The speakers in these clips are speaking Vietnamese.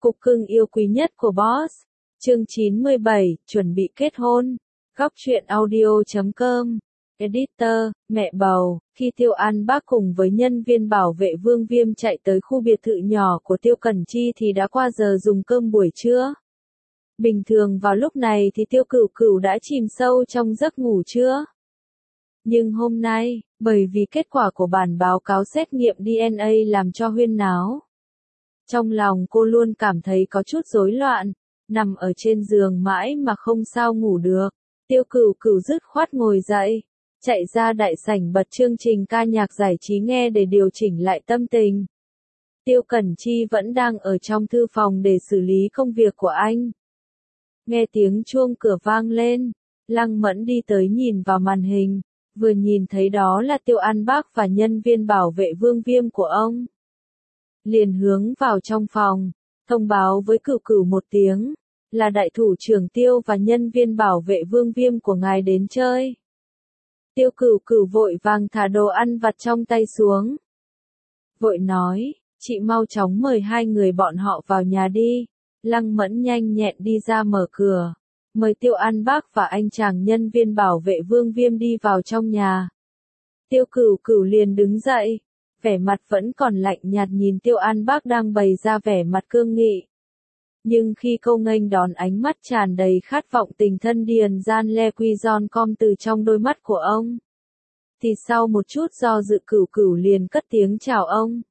Cục cưng yêu quý nhất của boss. Chương 97, chuẩn bị kết hôn. Góc truyện audio.com. Editor, mẹ bầu. Khi Tiêu An Bác cùng với nhân viên bảo vệ Vương Viêm chạy tới khu biệt thự nhỏ của Tiêu Cẩn Chi thì đã qua giờ dùng cơm buổi trưa. Bình thường vào lúc này thì Tiêu Cửu Cửu đã chìm sâu trong giấc ngủ trưa. Nhưng hôm nay, bởi vì kết quả của bản báo cáo xét nghiệm DNA làm cho huyên náo. Trong lòng cô luôn cảm thấy có chút rối loạn, nằm ở trên giường mãi mà không sao ngủ được. Tiêu Cửu Cửu dứt khoát ngồi dậy, chạy ra đại sảnh bật chương trình ca nhạc giải trí nghe để điều chỉnh lại tâm tình. Tiêu Cẩn Chi vẫn đang ở trong thư phòng để xử lý công việc của anh. Nghe tiếng chuông cửa vang lên, Lăng Mẫn đi tới nhìn vào màn hình, vừa nhìn thấy đó là Tiêu An Bác và nhân viên bảo vệ Vương Viêm của ông. Liền hướng vào trong phòng, thông báo với Cửu Cửu một tiếng, là đại thủ trưởng Tiêu và nhân viên bảo vệ Vương Viêm của ngài đến chơi. Tiêu Cửu Cửu vội vàng thả đồ ăn vặt trong tay xuống. Vội nói, chị mau chóng mời hai người bọn họ vào nhà đi. Lăng Mẫn nhanh nhẹn đi ra mở cửa, mời Tiêu An Bác và anh chàng nhân viên bảo vệ Vương Viêm đi vào trong nhà. Tiêu Cửu Cửu liền đứng dậy, vẻ mặt vẫn còn lạnh nhạt nhìn Tiêu An Bác đang bày ra vẻ mặt cương nghị. Nhưng khi câu nghênh đón ánh mắt tràn đầy khát vọng tình thân điền gian le quy giòn com từ trong đôi mắt của ông, thì sau một chút do dự Cửu Cửu liền cất tiếng chào ông.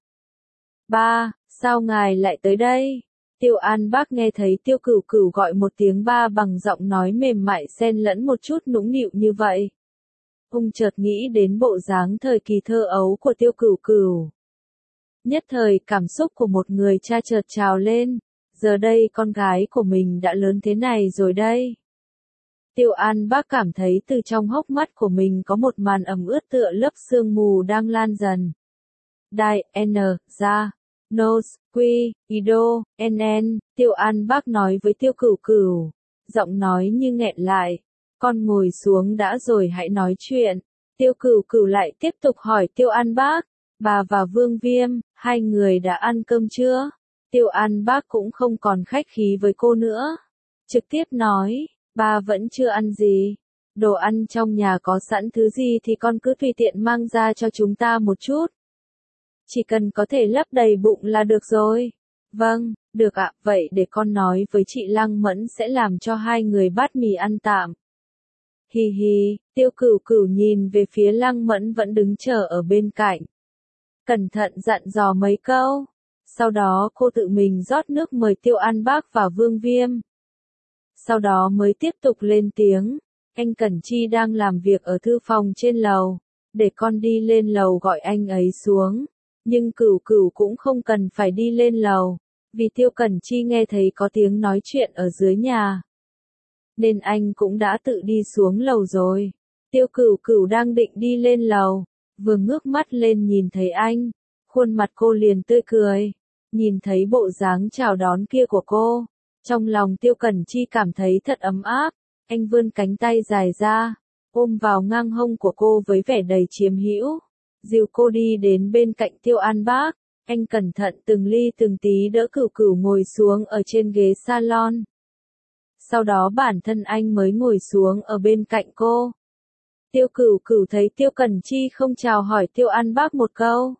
Ba, sao ngài lại tới đây? Tiêu An Bác nghe thấy Tiêu Cửu Cửu gọi một tiếng ba bằng giọng nói mềm mại xen lẫn một chút nũng nịu như vậy. Ông chợt nghĩ đến bộ dáng thời kỳ thơ ấu của Tiêu Cửu Cửu. Nhất thời cảm xúc của một người cha chợt trào lên, giờ đây con gái của mình đã lớn thế này rồi đây. Tiêu An Bác cảm thấy từ trong hốc mắt của mình có một màn ẩm ướt tựa lớp sương mù đang lan dần. Đại, N, ra. Nose, Quy, Ido, NN, Tiêu An Bác nói với Tiêu Cửu Cửu, giọng nói như nghẹn lại, con ngồi xuống đã rồi hãy nói chuyện. Tiêu Cửu Cửu lại tiếp tục hỏi Tiêu An Bác, bà và Vương Viêm, hai người đã ăn cơm chưa? Tiêu An Bác cũng không còn khách khí với cô nữa, trực tiếp nói, ba vẫn chưa ăn gì, đồ ăn trong nhà có sẵn thứ gì thì con cứ tùy tiện mang ra cho chúng ta một chút. Chỉ cần có thể lấp đầy bụng là được rồi. Vâng, được ạ, vậy để con nói với chị Lăng Mẫn sẽ làm cho hai người bát mì ăn tạm. Hi hi, Tiêu Cửu Cửu nhìn về phía Lăng Mẫn vẫn đứng chờ ở bên cạnh. Cẩn thận dặn dò mấy câu. Sau đó cô tự mình rót nước mời Tiêu An Bác và Vương Viêm. Sau đó mới tiếp tục lên tiếng, anh Cẩn Chi đang làm việc ở thư phòng trên lầu, để con đi lên lầu gọi anh ấy xuống. Nhưng Cửu Cửu cũng không cần phải đi lên lầu, vì Tiêu Cẩn Chi nghe thấy có tiếng nói chuyện ở dưới nhà. Nên anh cũng đã tự đi xuống lầu rồi. Tiêu Cửu Cửu đang định đi lên lầu, vừa ngước mắt lên nhìn thấy anh, khuôn mặt cô liền tươi cười. Nhìn thấy bộ dáng chào đón kia của cô, trong lòng Tiêu Cẩn Chi cảm thấy thật ấm áp, anh vươn cánh tay dài ra, ôm vào ngang hông của cô với vẻ đầy chiếm hữu. Dìu cô đi đến bên cạnh Tiêu An Bác, anh cẩn thận từng ly từng tí đỡ Cửu Cửu ngồi xuống ở trên ghế salon. Sau đó bản thân anh mới ngồi xuống ở bên cạnh cô. Tiêu Cửu Cửu thấy Tiêu Cẩn Chi không chào hỏi Tiêu An Bác một câu.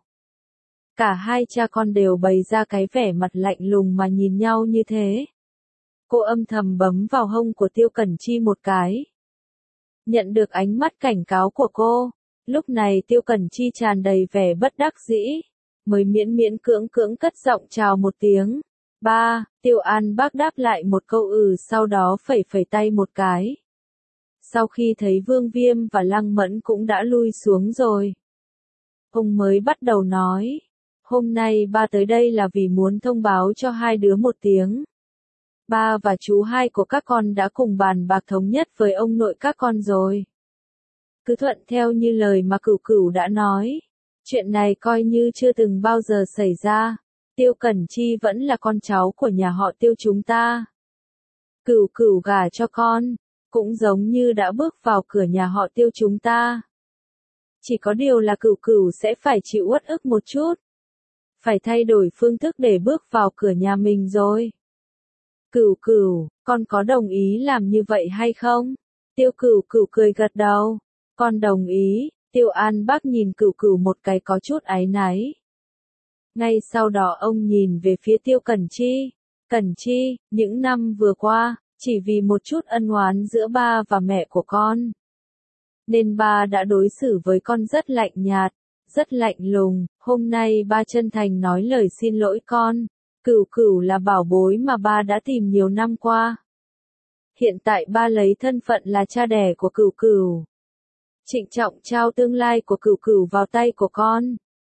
Cả hai cha con đều bày ra cái vẻ mặt lạnh lùng mà nhìn nhau như thế. Cô âm thầm bấm vào hông của Tiêu Cẩn Chi một cái. Nhận được ánh mắt cảnh cáo của cô. Lúc này Tiêu Cẩn Chi tràn đầy vẻ bất đắc dĩ, mới miễn miễn cưỡng cưỡng cất giọng chào một tiếng. Ba, Tiêu An Bác đáp lại một câu sau đó phẩy phẩy tay một cái. Sau khi thấy Vương Viêm và Lăng Mẫn cũng đã lui xuống rồi, ông mới bắt đầu nói, hôm nay ba tới đây là vì muốn thông báo cho hai đứa một tiếng. Ba và chú hai của các con đã cùng bàn bạc thống nhất với ông nội các con rồi. Cứ thuận theo như lời mà Cửu Cửu đã nói. Chuyện này coi như chưa từng bao giờ xảy ra. Tiêu Cẩn Chi vẫn là con cháu của nhà họ Tiêu chúng ta. Cửu Cửu gả cho con, cũng giống như đã bước vào cửa nhà họ Tiêu chúng ta. Chỉ có điều là Cửu Cửu sẽ phải chịu uất ức một chút. Phải thay đổi phương thức để bước vào cửa nhà mình rồi. Cửu cửu, con có đồng ý làm như vậy hay không? Tiêu Cửu Cửu cười gật đầu. Con đồng ý. Tiêu An Bác nhìn Cửu Cửu một cái có chút áy náy. Ngay sau đó ông nhìn về phía Tiêu Cẩn Chi. Cẩn Chi, những năm vừa qua, chỉ vì một chút ân oán giữa ba và mẹ của con, nên ba đã đối xử với con rất lạnh nhạt, rất lạnh lùng. Hôm nay ba chân thành nói lời xin lỗi con. Cửu Cửu là bảo bối mà ba đã tìm nhiều năm qua. Hiện tại ba lấy thân phận là cha đẻ của Cửu Cửu, trịnh trọng trao tương lai của Cửu Cửu vào tay của con.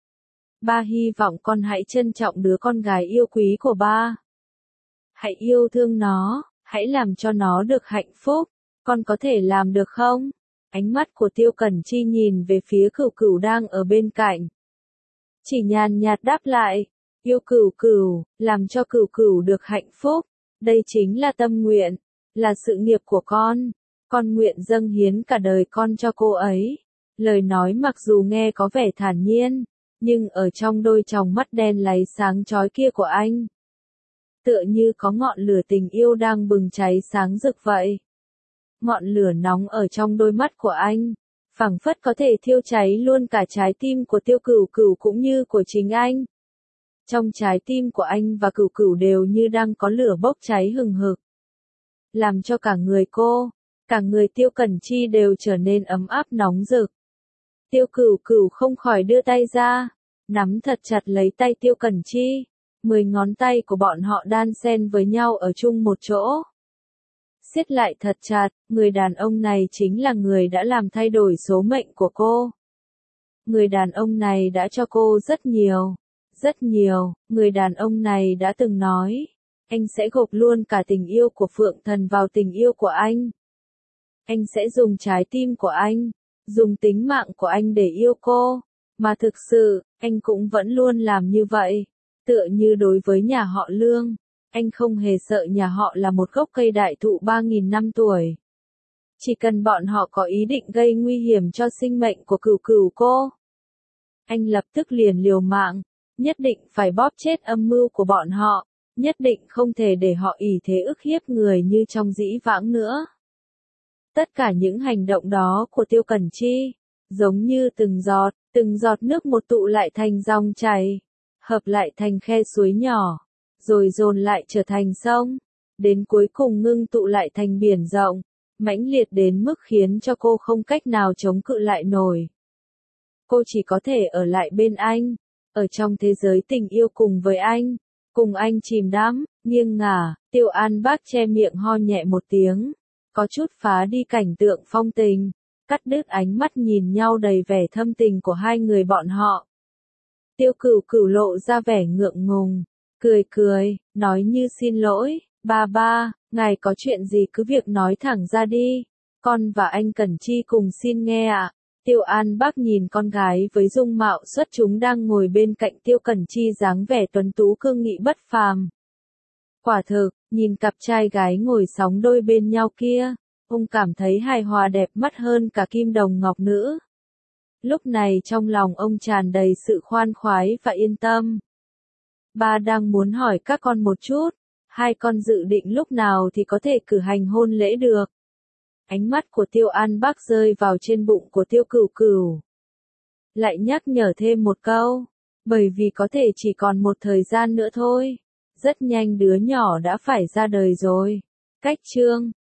Ba hy vọng con hãy trân trọng đứa con gái yêu quý của ba. Hãy yêu thương nó, hãy làm cho nó được hạnh phúc. Con có thể làm được không? Ánh mắt của Tiêu Cẩn Chi nhìn về phía Cửu Cửu đang ở bên cạnh. Chỉ nhàn nhạt đáp lại, yêu Cửu Cửu, làm cho Cửu Cửu được hạnh phúc. Đây chính là tâm nguyện, là sự nghiệp của con. Con nguyện dâng hiến cả đời con cho cô ấy. Lời nói mặc dù nghe có vẻ thản nhiên, nhưng ở trong đôi tròng mắt đen láy sáng chói kia của anh, tựa như có ngọn lửa tình yêu đang bừng cháy sáng rực vậy. Ngọn lửa nóng ở trong đôi mắt của anh, phảng phất có thể thiêu cháy luôn cả trái tim của Tiêu Cửu Cửu cũng như của chính anh. Trong trái tim của anh và Cửu Cửu đều như đang có lửa bốc cháy hừng hực, làm cho cả người cô, cả người Tiêu Cẩn Chi đều trở nên ấm áp nóng rực. Tiêu Cửu Cửu không khỏi đưa tay ra, nắm thật chặt lấy tay Tiêu Cẩn Chi. 10 ngón tay của bọn họ đan xen với nhau ở chung một chỗ, siết lại thật chặt. Người đàn ông này chính là người đã làm thay đổi số mệnh của cô. Người đàn ông này đã cho cô rất nhiều, rất nhiều. Người đàn ông này đã từng nói, anh sẽ gộp luôn cả tình yêu của Phượng Thần vào tình yêu của anh. Anh sẽ dùng trái tim của anh, dùng tính mạng của anh để yêu cô. Mà thực sự, anh cũng vẫn luôn làm như vậy. Tựa như đối với nhà họ Lương, anh không hề sợ nhà họ là một gốc cây đại thụ 3.000 năm tuổi. Chỉ cần bọn họ có ý định gây nguy hiểm cho sinh mệnh của Cửu Cửu cô, anh lập tức liền liều mạng, nhất định phải bóp chết âm mưu của bọn họ, nhất định không thể để họ ỷ thế ức hiếp người như trong dĩ vãng nữa. Tất cả những hành động đó của Tiêu Cẩn Chi, giống như từng giọt nước một tụ lại thành dòng chảy, hợp lại thành khe suối nhỏ, rồi dồn lại trở thành sông, đến cuối cùng ngưng tụ lại thành biển rộng, mãnh liệt đến mức khiến cho cô không cách nào chống cự lại nổi. Cô chỉ có thể ở lại bên anh, ở trong thế giới tình yêu cùng anh chìm đắm, nghiêng ngả. Tiêu An Bác che miệng ho nhẹ một tiếng, có chút phá đi cảnh tượng phong tình, cắt đứt ánh mắt nhìn nhau đầy vẻ thâm tình của hai người bọn họ. Tiêu Cửu Cửu lộ ra vẻ ngượng ngùng, cười, nói như xin lỗi, ba, ngài có chuyện gì cứ việc nói thẳng ra đi, con và anh Cẩn Chi cùng xin nghe ạ. Tiêu An Bác nhìn con gái với dung mạo xuất chúng đang ngồi bên cạnh Tiêu Cẩn Chi dáng vẻ tuấn tú cương nghị bất phàm. Quả thực, nhìn cặp trai gái ngồi sóng đôi bên nhau kia, ông cảm thấy hài hòa đẹp mắt hơn cả kim đồng ngọc nữ. Lúc này trong lòng ông tràn đầy sự khoan khoái và yên tâm. Ba đang muốn hỏi các con một chút, hai con dự định lúc nào thì có thể cử hành hôn lễ được. Ánh mắt của Tiêu An Bác rơi vào trên bụng của Tiêu Cửu Cửu. Lại nhắc nhở thêm một câu, bởi vì có thể chỉ còn một thời gian nữa thôi. Rất nhanh đứa nhỏ đã phải ra đời rồi. Cách chương